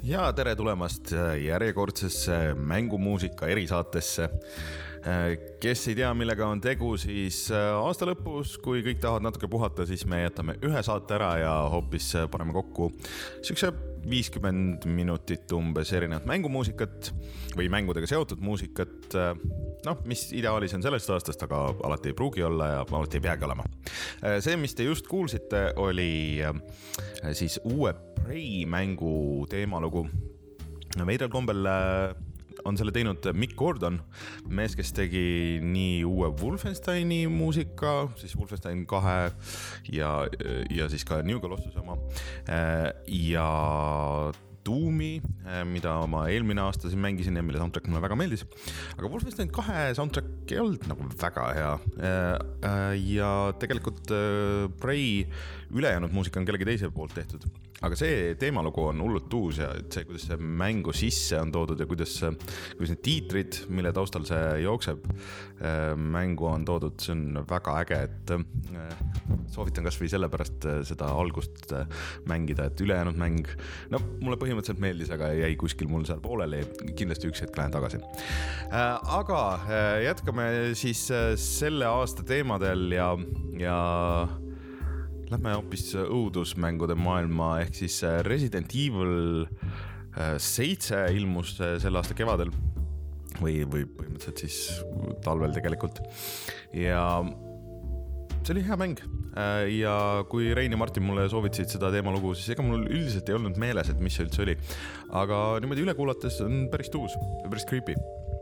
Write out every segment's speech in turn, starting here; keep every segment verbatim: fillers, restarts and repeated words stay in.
Ja tere tulemast järjekordsesse mängumuusika erisaatesse. Kes ei tea, millega on tegu, siis aasta lõpus, kui kõik tahavad natuke puhata, siis me jätame ühe saate ära ja hoopis paneme kokku siukse viiskümmend minutit umbes erinevat mängumuusikat või mängudega seotud muusikat. Noh, mis ideaalis on sellest aastast, aga alati ei pruugi olla ja alati ei peagi olema. See, mis te just kuulsite, oli siis uue Prey mängu teemalugu. Veidral kombel on selle teinud Mick Gordon, mees, kes tegi nii uue Wolfensteini muusika, siis Wolfenstein kahe ja, ja siis ka New Colossus oma ja Doomi, mida ma eelmine aasta siin mängisin ja mille soundtrack mulle väga meeldis. Aga Wolfenstein kahe soundtrack ei olnud nagu väga hea. Ja tegelikult Prey ülejäänud muusika on kellegi teise poolt tehtud. Aga see teemalugu on hullult uus ja see, kuidas see mängu sisse on toodud ja kuidas, kuidas need tiitrid, mille taustal see jookseb, mängu on toodud, see on väga äge, et soovitan kas või sellepärast seda algust mängida, et ülejäänud mäng, no mulle põhimõtteliselt meeldis, aga jäi kuskil mul seal pooleli, kindlasti üks hetk lähen tagasi. Aga jätkame siis selle aasta teemadel ja, ja lähme hoopis õudusmängude maailma, ehk siis Resident Evil seitse ilmus selle aasta kevadel või, või põhimõtteliselt siis talvel tegelikult. Ja see oli hea mäng ja kui Rein ja Martin mulle soovitasid seda teemalugu, siis ega mul üldiselt ei olnud meeles, et mis see üldse oli. Aga niimoodi üle kuulates on päris tuus, päris creepy.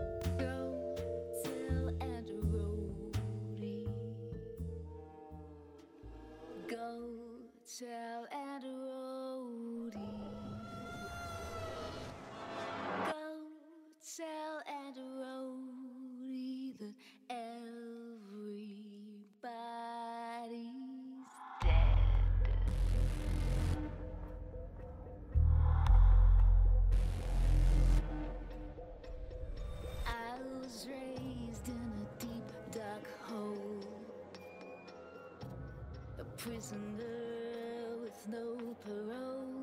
Prisoner with no parole.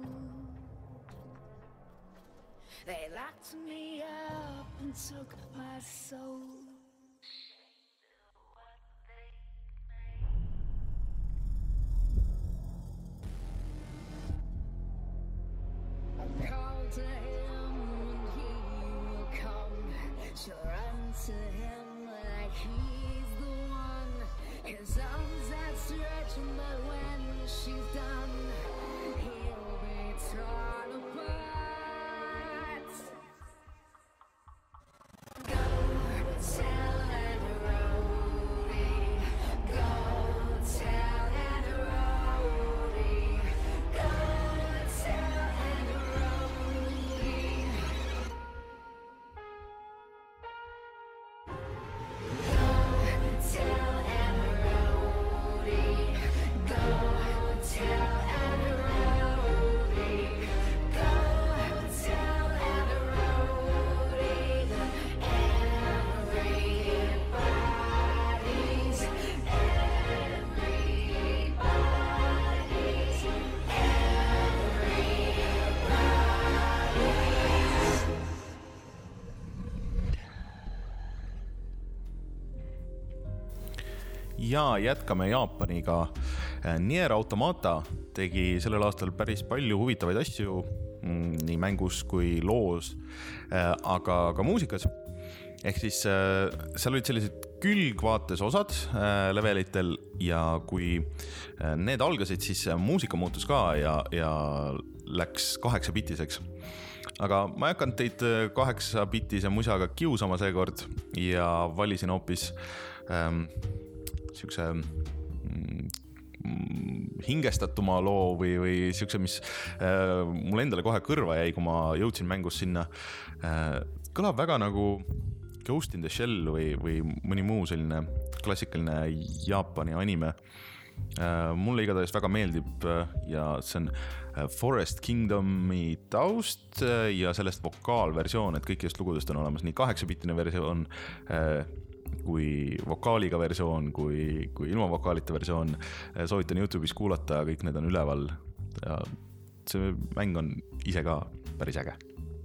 They locked me up and took my soul. I called to him and he will come. She'll run to him like he's the one. His arms outstretched, but when she's done, he'll be torn apart. Go tell Aunt Rhody. Go tell Aunt Rhody. Go tell Aunt Rhody. Go tell Ja jätkame Jaapaniga. Nier Automata tegi sellel aastal päris palju huvitavaid asju nii mängus kui loos, aga ka muusikas. Ehk siis seal olid sellised külgvaates osad levelitel ja kui need algasid, siis muusika muutus ka ja, ja läks kaheksa bitiseks. Aga ma ei hakanud teid kaheksa bitise musaga kiusama seekord ja valisin hoopis ähm, siukse mm, hingestatuma loo või, või siukse, mis äh, mulle endale kohe kõrva jäi, kui ma jõudsin mängus sinna. Äh, kõlab väga nagu Ghost in the Shell või, või mõni muu selline klassikaline Jaapani anime. Äh, mulle igatahes väga meeldib ja see on Forest Kingdomi taust ja sellest vokaalversioon, et kõikidest lugudest on olemas nii kaheksabitine versioon, äh, kui vokaaliga versioon, kui, kui ilma vokaalita versioon. Soovitan YouTube'is kuulata, kõik need on üleval ja see mäng on ise ka päris äge.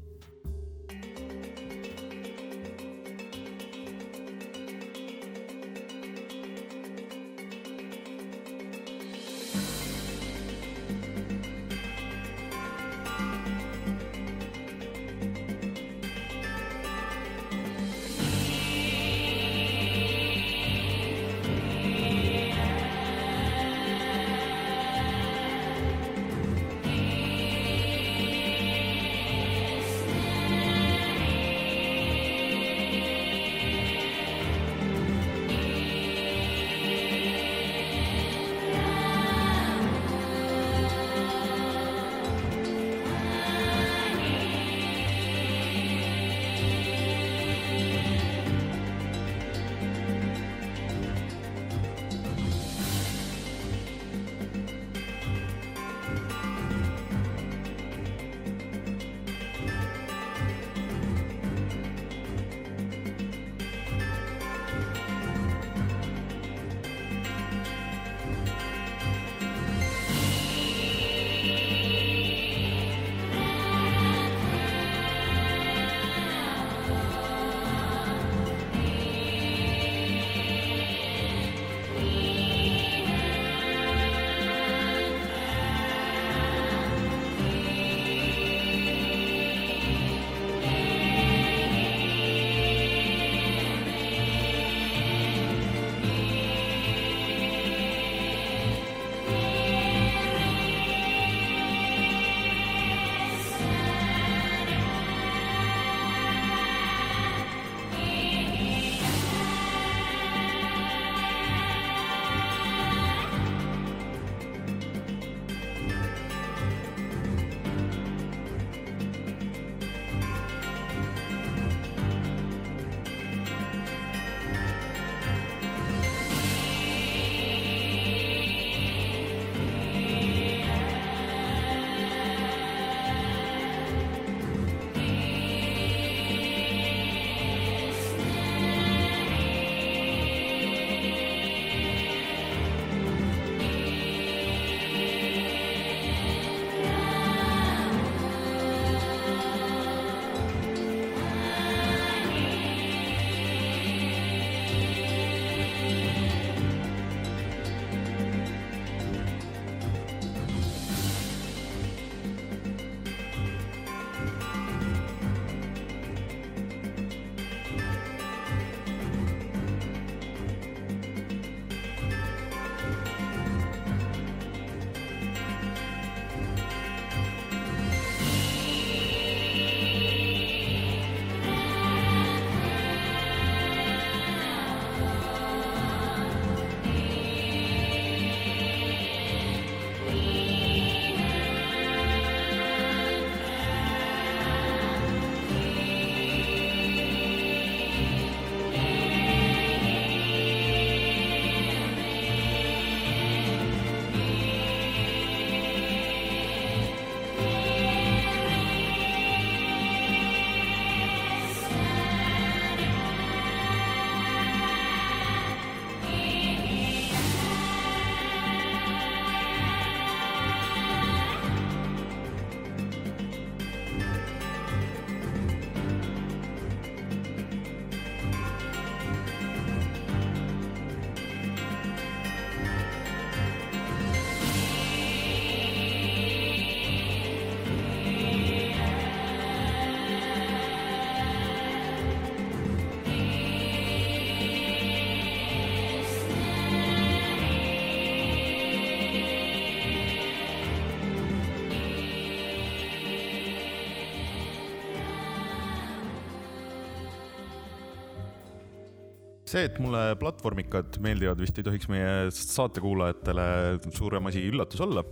see, et mulle platvormikad meeldivad, vist ei tohiks meie saatekuulajatele suurem asi üllatus olla.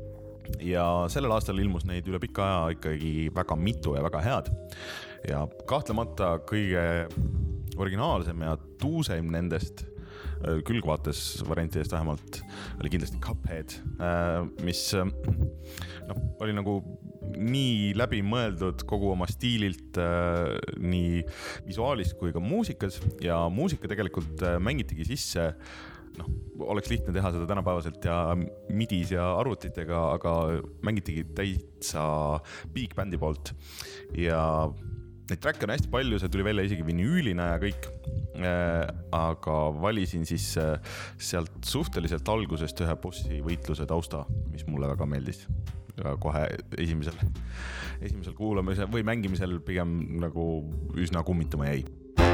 Ja sellel aastal ilmus neid üle pika aja ikkagi väga mitu ja väga head. Ja kahtlemata kõige originaalsem ja tuuseim nendest külgvaates variantidest vähemalt oli kindlasti Cuphead, mis no, oli nagu nii läbi mõeldud kogu oma stiililt nii visuaalis kui ka muusikas ja muusika tegelikult mängitigi sisse noh, oleks lihtne teha seda tänapäevaselt ja midis ja arvutitega, aga mängitigi täitsa Big Bandi poolt ja neid track'e on hästi palju, see tuli välja isegi vinüülina ja kõik, aga valisin siis sealt suhteliselt algusest ühe bossi võitluse tausta, mis mulle väga meeldis ja kohe esimesel, esimesel kuulamisel või mängimisel pigem nagu üsna kummitama jäi.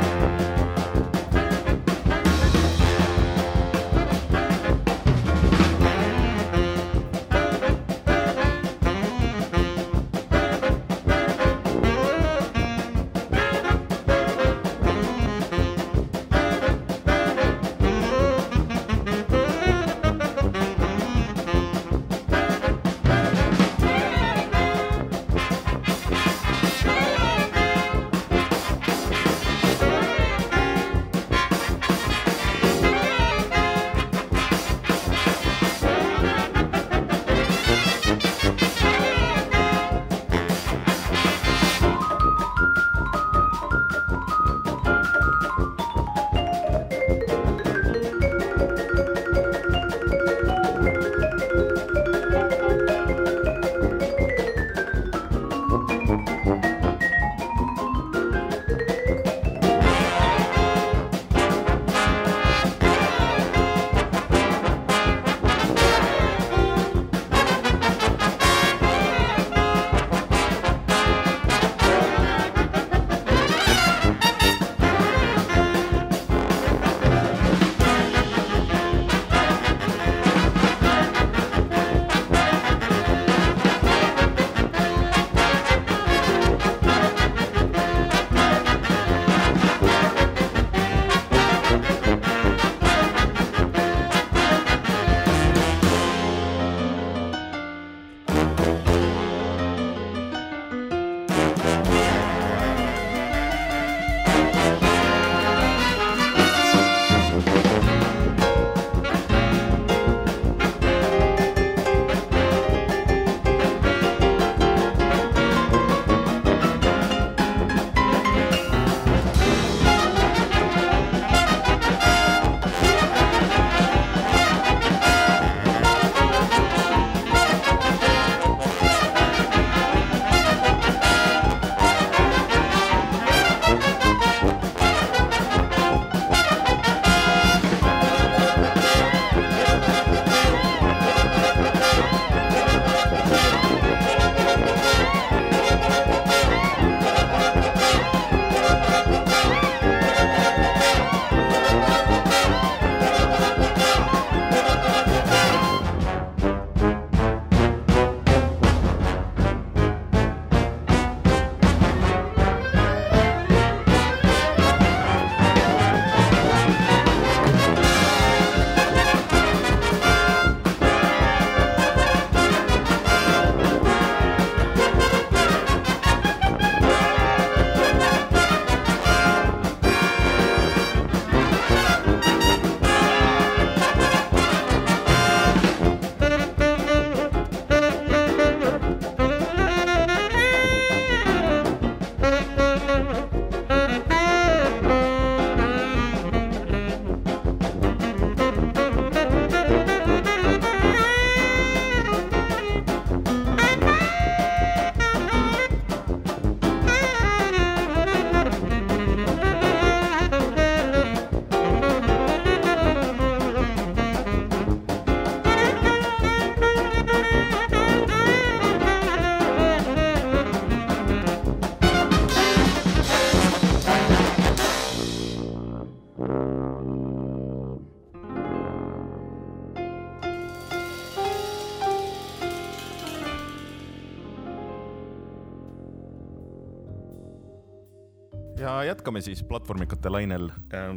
Ja jätkame siis platvormikate lainel.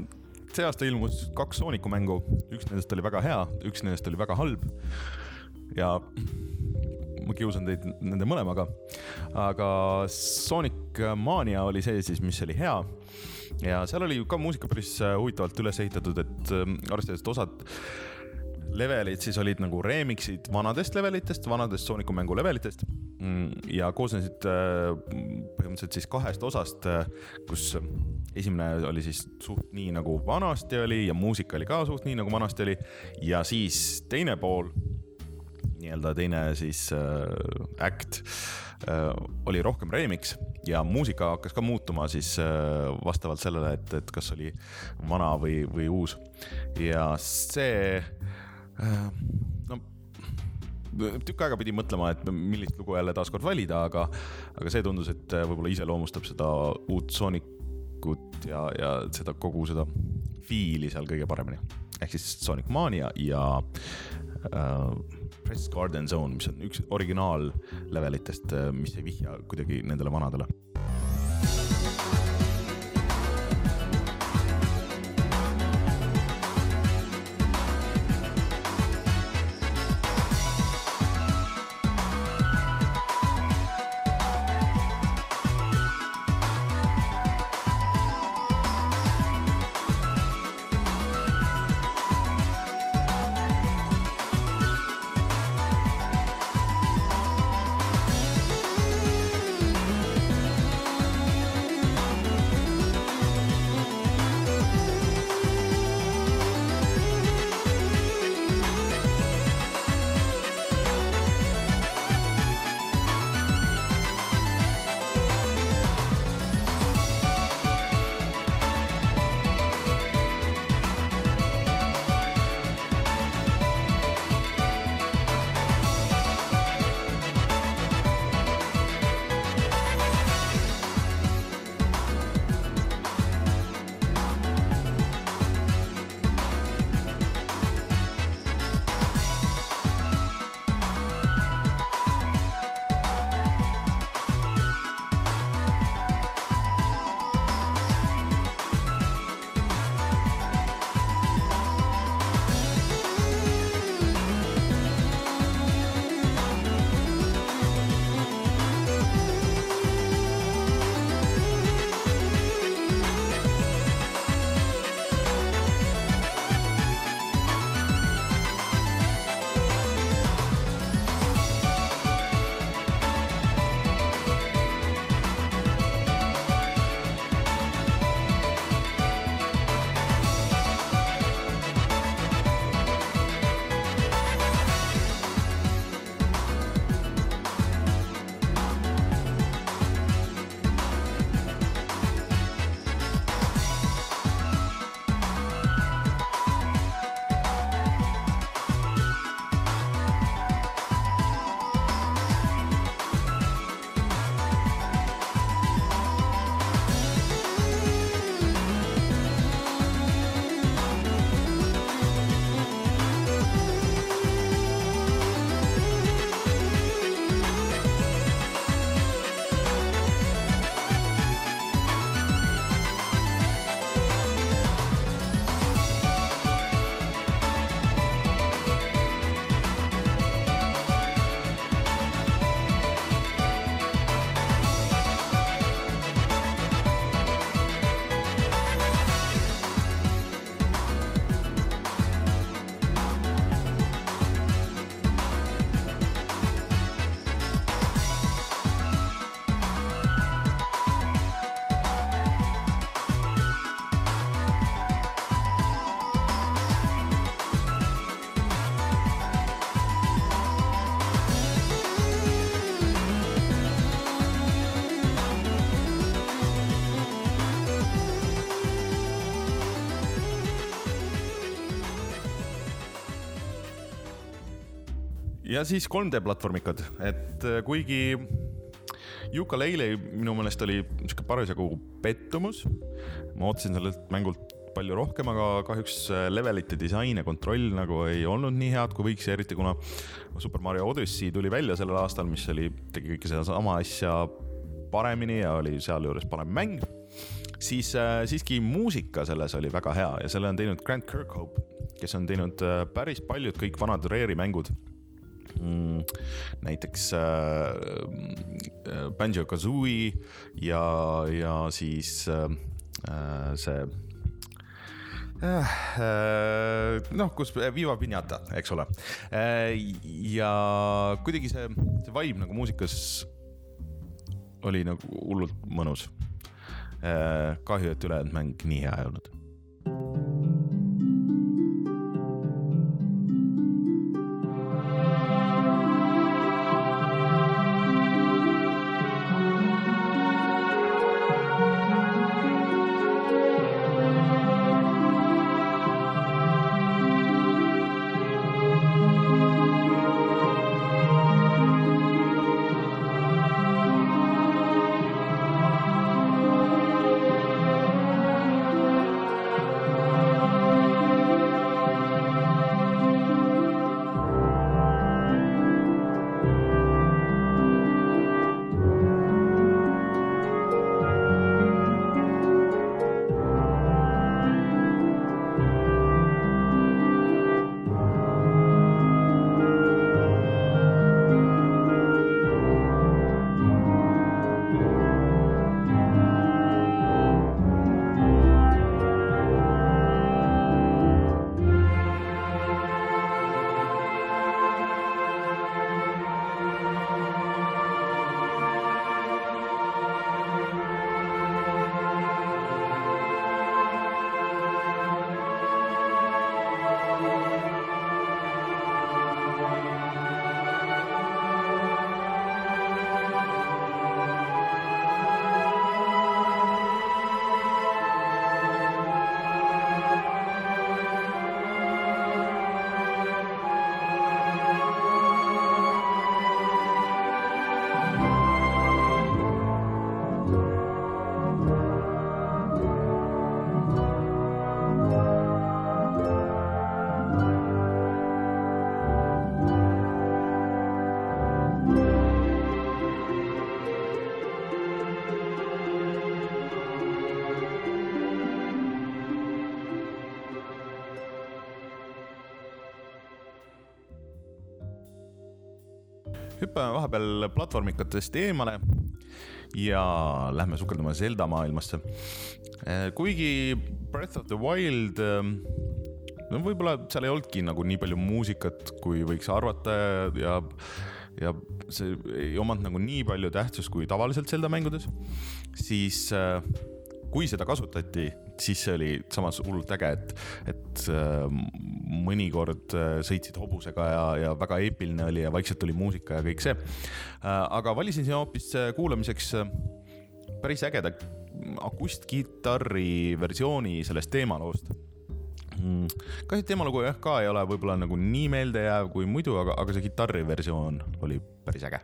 See aasta ilmus kaks Sooniku mängu, üks nendest oli väga hea, üks nendest oli väga halb ja ma kiusan teid nende mõlemaga, aga Sonic Mania oli see siis, mis oli hea ja seal oli ka muusika päris huvitavalt üles ehitatud, et arvestades, et osad levelid siis olid nagu remixid vanadest levelitest, vanadest Sooniku mängu levelitest ja koosnesid põhimõtteliselt siis kahest osast, kus esimene oli siis suht nii nagu vanasti oli ja muusika oli ka suht nii nagu vanasti oli ja siis teine pool, nii-öelda teine siis äh, act äh, oli rohkem remix ja muusika hakkas ka muutuma siis äh, vastavalt sellele, et, et kas oli vana või, või uus ja see no tükk aega pidi mõtlema, et millist lugu jälle taaskord valida, aga, aga see tundus, et võib-olla iseloomustab seda uut Soonikut ja, ja seda kogu seda fiili seal kõige paremini. Ehk siis Sonic Mania ja äh, Press Garden Zone, mis on üks originaal levelitest, mis ei vihja kuidagi nendele vanadele. Ja siis kolm D platvormikad, et kuigi Yooka-Laylee minu meelest oli niisugune parasjagu pettumus, ma ootasin sellelt mängult palju rohkem, aga kahjuks levelite disain ja kontroll nagu ei olnud nii head, kui võiks, eriti kuna Super Mario Odyssey tuli välja sellel aastal, mis oli, tegi kõike seda sama asja paremini ja oli seal juures parem mäng, siis äh, siiski muusika selles oli väga hea ja selle on teinud Grant Kirkhope, kes on teinud äh, päris paljud kõik vanad Rare'i mängud. Mm, näiteks äh, Banjo-Kazooie ja, ja siis äh, see noh, kus Viva Pinata, eks ole. Ja kuidagi see, see vibe nagu muusikas oli nagu hullult mõnus. Kahju, et ülejäänud mäng nii hea ei olnud. Hüppame vahepeal platvormikatest eemale ja lähme sukeldama Zelda maailmasse. Kuigi Breath of the Wild, no võib-olla seal ei olnudki nagu nii palju muusikat, kui võiks arvata ja, ja see ei omanud nagu nii palju tähtsust kui tavaliselt Zelda mängudes, siis kui seda kasutati, siis see oli samas hullult äge, et, et mõnikord sõitsid hobusega ja, ja väga eepiline oli ja vaikselt tuli muusika ja kõik see. Aga valisin siin hoopis kuulamiseks päris ägeda akustgitarri versiooni sellest teemaloost. Kahju teemalugu jah ka ei ole võib-olla nagu nii meeldejääv kui muidu, aga, aga see gitarri versioon oli päris äge.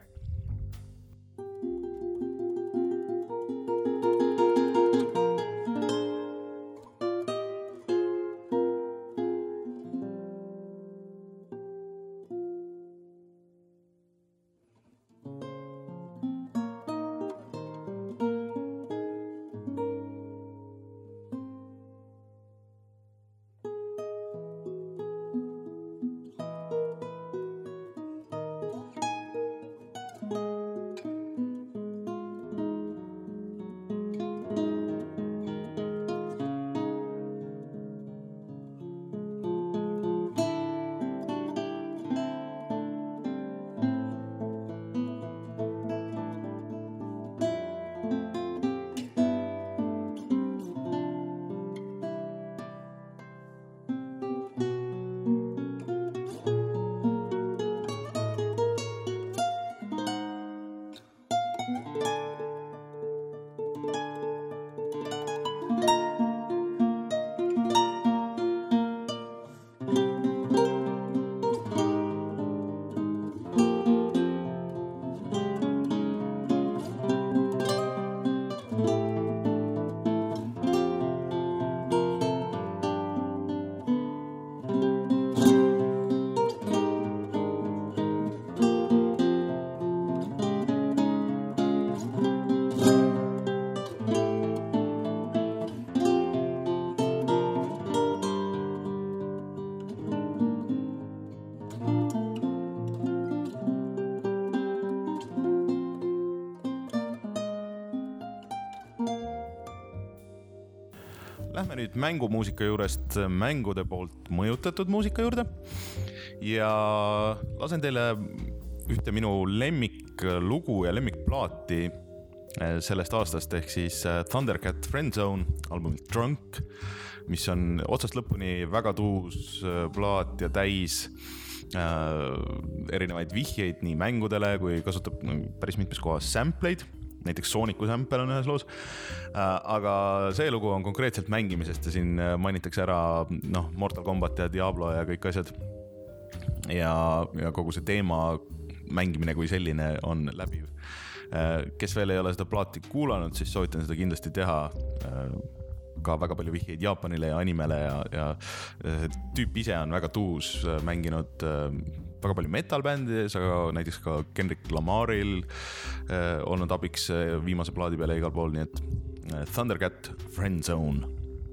lähme nüüd mängumuusika juurest mängude poolt mõjutatud muusika juurde ja lasen teile ühte minu lemmiklugu ja lemmikplaati sellest aastast ehk siis Thundercat Friendzone albumilt Drunk, mis on otsast lõpuni väga tuus plaat ja täis äh, erinevaid vihjeid nii mängudele kui kasutab no, päris mitmes kohas sampleid. Näiteks Sooniku sample on ühes loos, aga see lugu on konkreetselt mängimisest ja siin mainitakse ära noh, Mortal Kombat ja Diablo ja kõik asjad. Ja, ja kogu see teema mängimine kui selline on läbiv. Kes veel ei ole seda plaati kuulanud, siis soovitan seda kindlasti teha. Ka väga palju vihjeid Jaapanile ja animele ja, ja tüüp ise on väga tuus mänginud väga palju metal-bändides, aga näiteks ka Kendrick Lamaril äh, olnud abiks viimase plaadi peale igal pool, nii et äh, Thundercat Friendzone.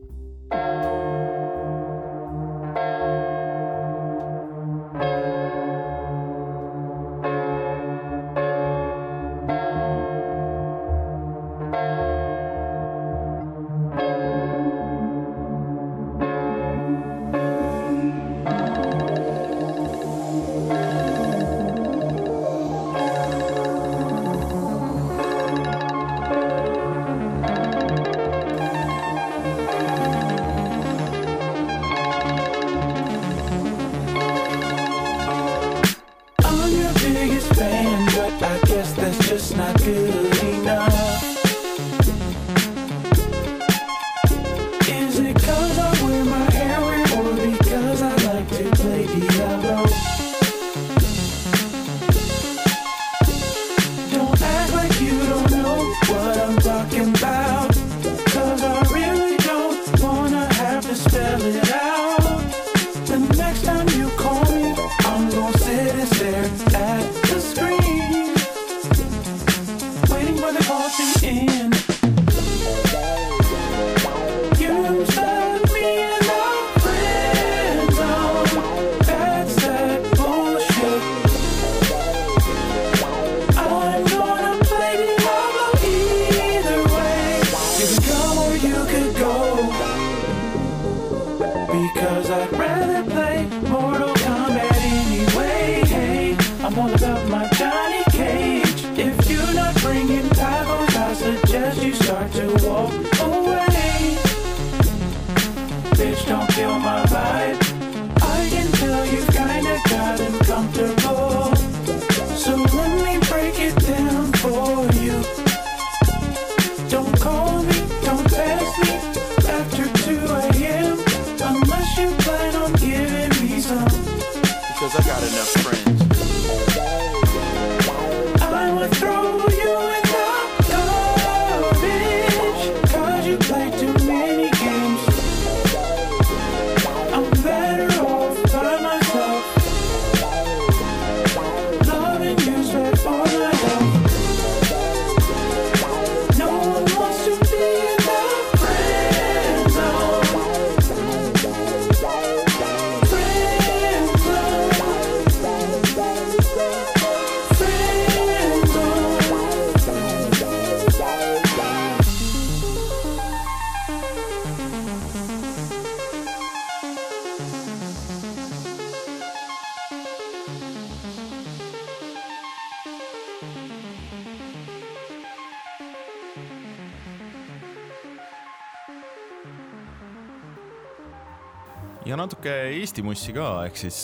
Ja natuke Eesti mussi ka, ehk siis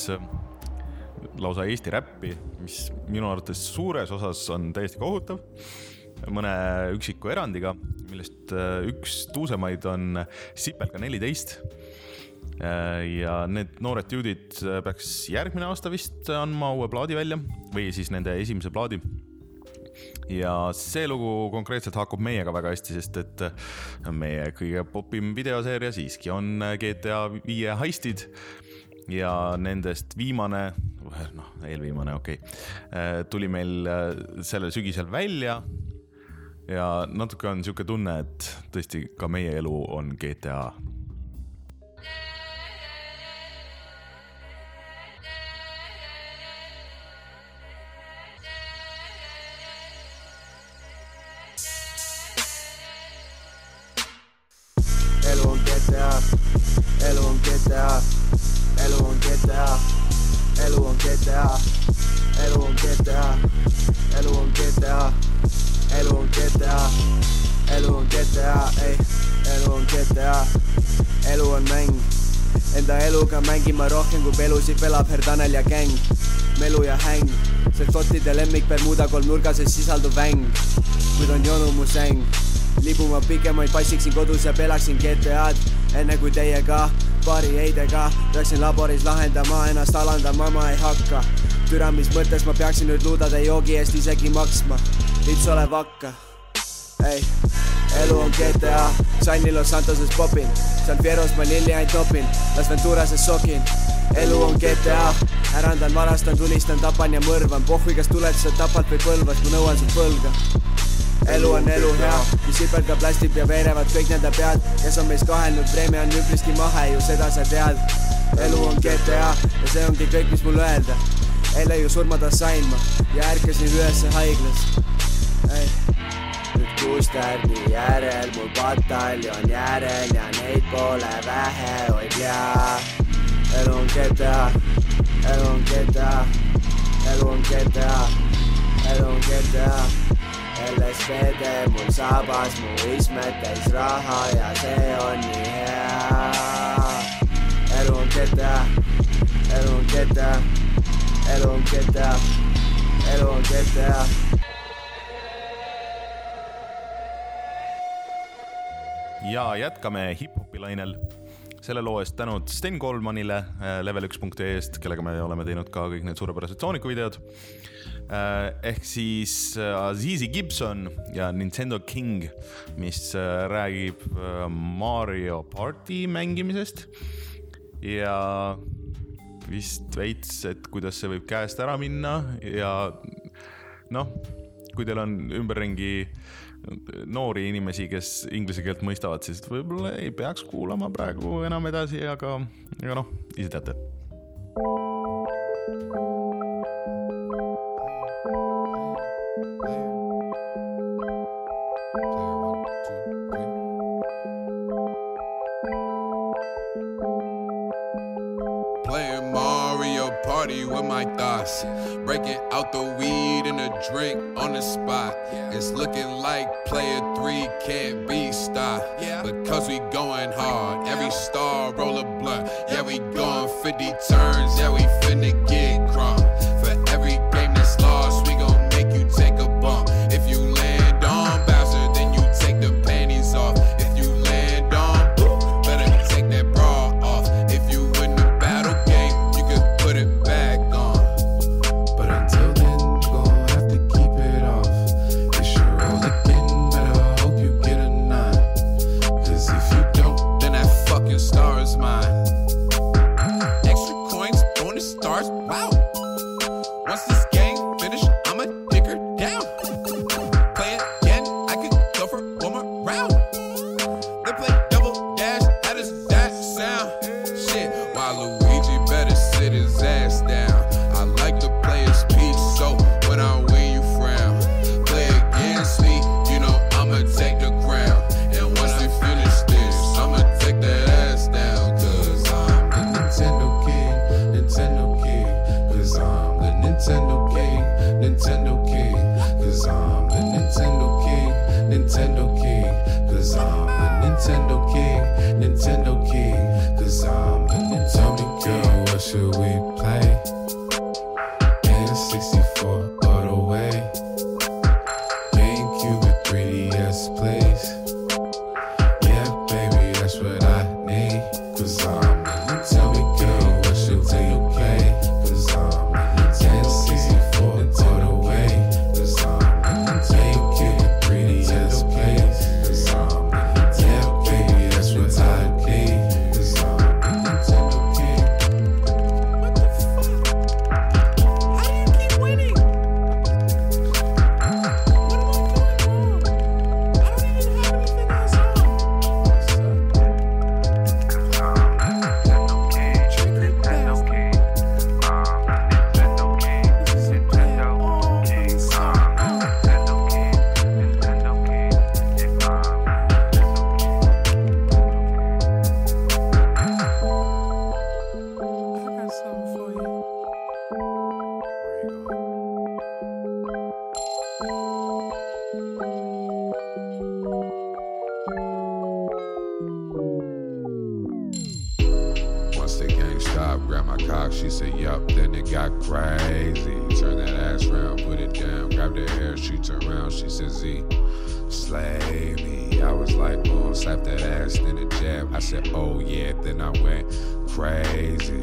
lausa Eesti räppi, mis minu arvates suures osas on täiesti kohutav. Mõne üksiku erandiga, millest üks tuusemaid on Sipelga neliteist. Ja need noored jõudid peaks järgmine aasta vist andma uue plaadi välja või siis nende esimese plaadi. Ja see lugu konkreetselt haakub meiega väga hästi, sest et meie kõige popim videoseeria siiski on G T A viie heistid ja nendest viimane, noh, eelviimane, okei, okay, tuli meil sellel sügisel välja ja natuke on siuke tunne, et tõesti ka meie elu on G T A. T A, elu on G T A, elu on G T A, elu on G T A, elu on G T A, elu on G T A, elu on G T A, elu on G T A, ei, elu on G T A, elu on mäng. Enda eluga mängin ma rohkem kui pelusid pelab Herdanel ja gäng. Melu ja häng, see fotide lemmik Bermuda kolmnurgases sisalduv väng. Kuid on jonu mu säng, libuma pikemaid passiksin kodus ja pelaksin G T A-d. Enne kui teiega, paari heidega, peaksin laboris lahendama, ennast alandama ma ei hakka. Türa, mis mõttes ma peaksin nüüd luudade joogi eest isegi maksma. Lits ole vakka, ei, elu on G T A, Sanni Los Santoses popin. San Fieros ma lilli ain't topin, Las Venturases sokin. Elu on G T A, ärandan, varastan, tulistan, tapan ja mõrvan. Pohvi, kas tuled sa tapad või põlvas, ma nõuan sut põlga. Elu on elu hea, mis sipelga plastib ja veerevad kõik nende pead. Kes on meis kahelnud, preemia on üpriski mahe, ju seda sa tead. Elu on G T A ja see ongi kõik, mis mul öelda. Eile ju surmada sain ma ja ärkasin ülesse haiglas. Ei. Nüüd Kustärni järel mul bataljon järel ja neid pole vähe, oi pea. Elu on G T A, elu on G T A, elu on G T A, elu on G T A. L S B D mul sabas, mu ismed täis raha ja see on nii hea. Elu on G T A, elu on G T A, elu on G T A, elu on G T A. Ja jätkame hip-hopi lainel. Selle loo eest tänud Sten Goldmanile level üks punkt ee eest, kellega me oleme teinud ka kõik need suurepärased Sooniku videod. Ehk siis Azizi Gibson ja Nintendo King, mis räägib Mario Party mängimisest ja vist veits, et kuidas see võib käest ära minna ja noh, kui teil on ümberringi noori inimesi, kes inglise keelt mõistavad, siis võib-olla ei peaks kuulama praegu enam edasi, aga, aga noh, ise teate. Playing Mario Party with my thoughts, breaking out the weed and a drink on the spot. It's looking like player three can't be stopped, because we going hard. Every star roll a blunt, yeah we going fifty turns, yeah we finna get crunk. For every game that's lost, we gon' make you take a bump. If you land on Bowser, then you take the panties off. If you land on Boo, better take that bra off. If you win the battle game, you can put it back on. But until then, you gon' have to keep it off. It's your roll again, better hope you get a nine. Cause if you don't, then that fucking star is mine. Extra coins, bonus stars, wow. Once this game finish, I'ma dig her down. Play again, I could go for one more round. They play double dash, how does that sound? Shit, while Luigi better sit his ass down. I like to play his peach, so when I win you frown. Play against me, you know I'ma take the crown. And once we finish this, I'ma take that ass down. Cause I'm the Nintendo King, Nintendo King. Cause I'm the Nintendo King, Nintendo King. Cause I'm the Nintendo King, Nintendo King. Cause I'm the Nintendo King, Nintendo King. Cause I'm the Nintendo King. Girl, what should we play? N sixty-four all the way. GameCube with three D S please. Yeah, baby, that's what I need. Cause I'm the Nintendo King. What should we play? Cause I'm the Nintendo sixty-four all the way. Cause I'm the Nintendo GameCube with three D S please. Cause I'm the Nintendo, yeah, baby, that's what I need. my cock? She said, yup, then it got crazy. Turn that ass around, put it down, grab the hair, she turned around, she said, Z, slay me. I was like, oh, slap that ass, then a jab. I said, oh yeah, then I went crazy.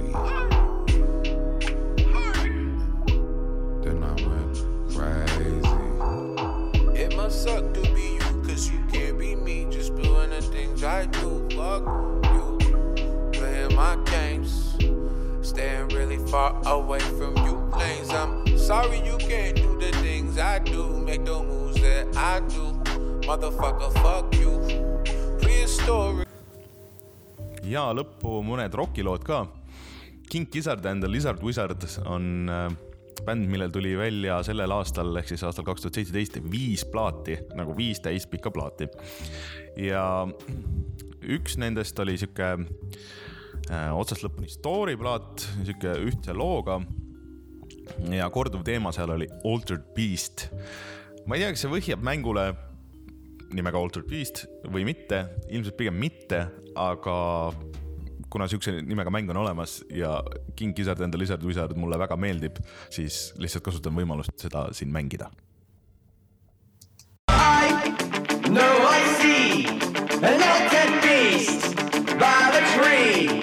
Then I went crazy. It must suck to be you, cause you can't be me. Just doing the things I do, fuck you. Playing my games, staying really far away from you lanes. I'm sorry you can't do the things I do, make the moves that I do. Motherfucker, fuck you. Prehistoric. Ja lõppu mõned rockilood ka. King Gizzard and the Lizard Wizard on äh, bänd, millel tuli välja sellel aastal, ehk siis aastal kaks tuhat seitseteist viis plaati, nagu viis täispikka plaati. Ja üks nendest oli siuke äh, otsast lõpuni story plaat, siuke ühtse looga. Ja korduv teema seal oli Altered Beast. Ma ei tea, kas see võhjab mängule nimega Altered Beast või mitte, ilmselt pigem mitte, aga kuna siukse nimega mäng on olemas ja King Gizzard and the Lizard Wizard mulle väga meeldib, siis lihtsalt kasutan võimalust seda siin mängida. I know I see an altered beast by the tree.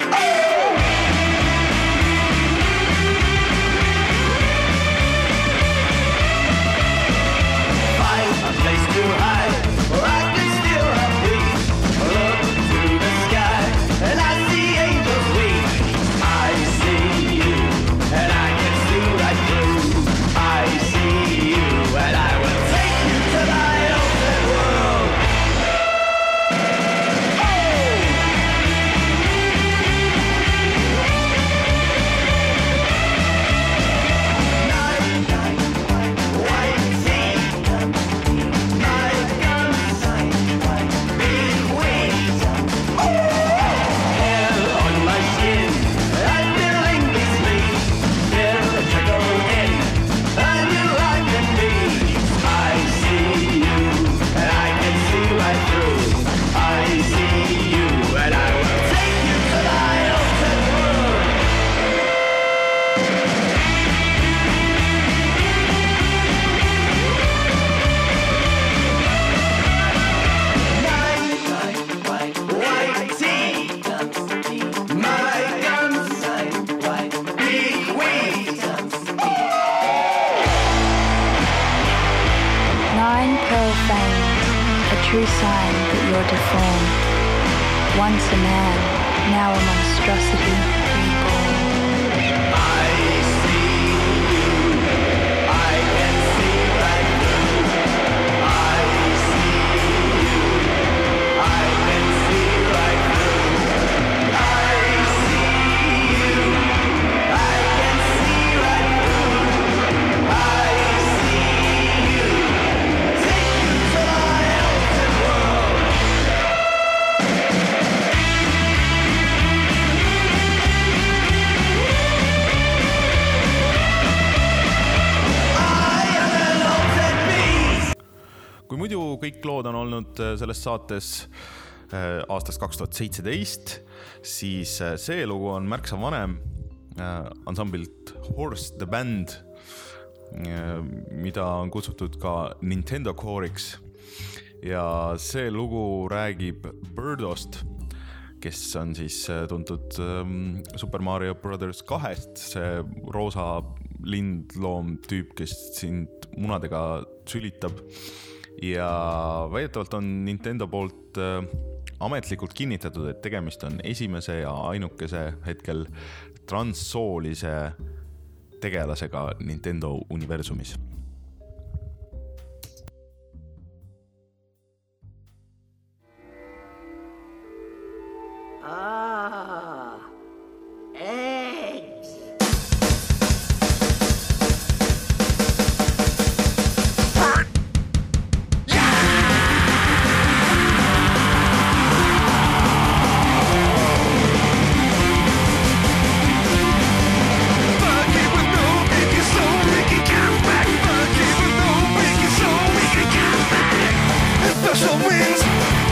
True sign that you're deformed. Once a man, now a monstrosity reborn. I see you. I can see right through. I see you. I can see right through. I see you. I can see right through. I see you. Take you to my altered world. Kui muidu kõik lood on olnud selles saates aastast kaks tuhat seitseteist, siis see lugu on märksa vanem ansamblilt Horse the Band, mida on kutsutud ka Nintendo Core'iks. Ja see lugu räägib Birdost, kes on siis tuntud Super Mario Brothers kahest, see roosa lindloom tüüp, kes sind munadega sülitab. Ja väidetavalt on Nintendo poolt ametlikult kinnitatud, et tegemist on esimese ja ainukese hetkel transsoolise tegelasega Nintendo universumis. Ah, eggs.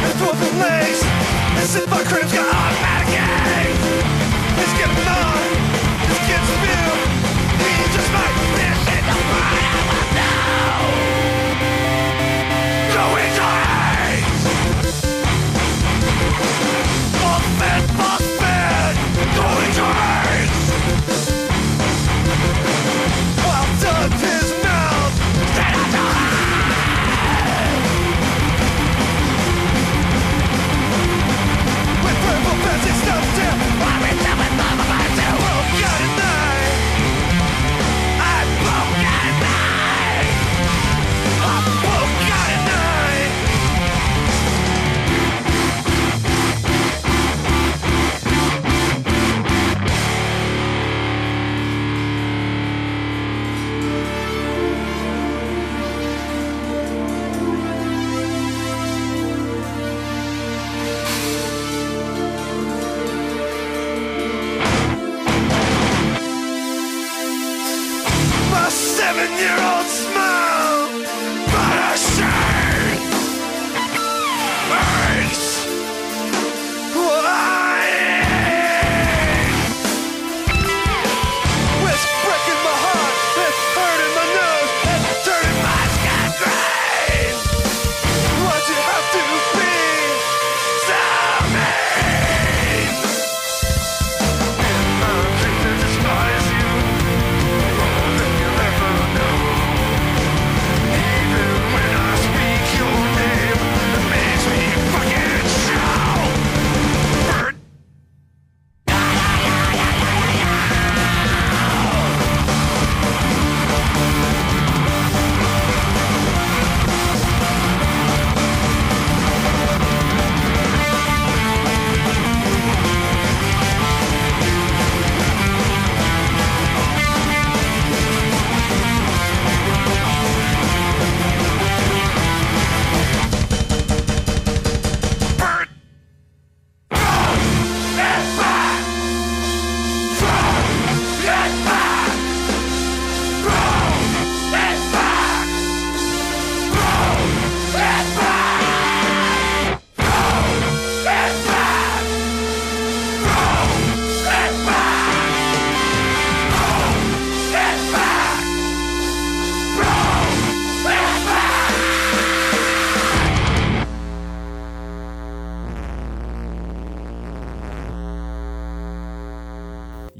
If our crims got automatic aim, let's get them on.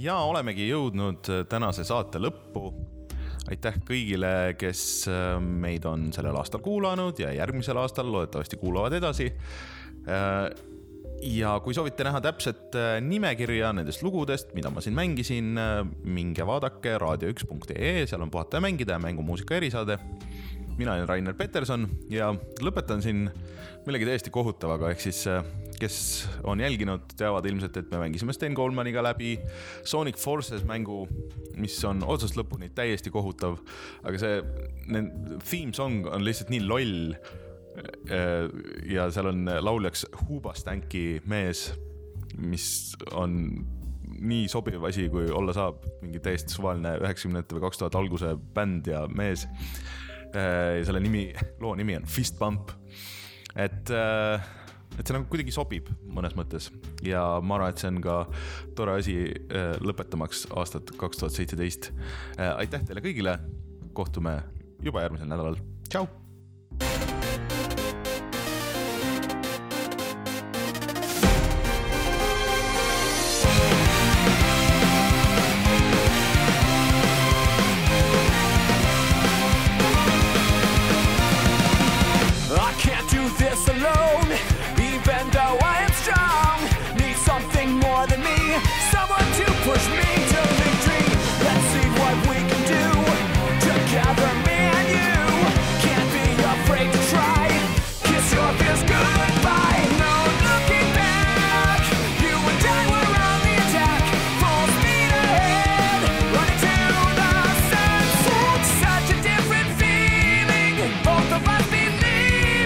ja olemegi jõudnud tänase saate lõppu. Aitäh kõigile, kes meid on sellel aastal kuulanud ja järgmisel aastal loodetavasti kuulavad edasi. Ja kui soovite näha täpset nimekirja nendest lugudest, mida ma siin mängisin, minge vaadake raadio üks punkt ee, seal on puhata ja mängida ja mängumuusika erisaade. Mina olen Rainer Peterson ja lõpetan siin millegi täiesti kohutavaga, ehk siis kes on jälginud, teavad ilmselt, et me mängisime Sten Colemaniga läbi Sonic Forces mängu, mis on otsast lõpuni täiesti kohutav, aga see theme song on lihtsalt nii loll ja seal on lauljaks Hoobastanki mees, mis on nii sobiv asi, kui olla saab mingi täiesti suvaline üheksakümnendate või kaks tuhat alguse bänd ja mees. Ja selle nimi, loo nimi on Fist Bump, et, et see nagu kuidagi sobib mõnes mõttes ja ma arvan, et see on ka tore asi lõpetamaks aastat kaks tuhat seitseteist. Aitäh teile kõigile, kohtume juba järgmisel nädalal. Tšau!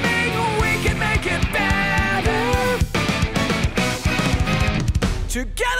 Together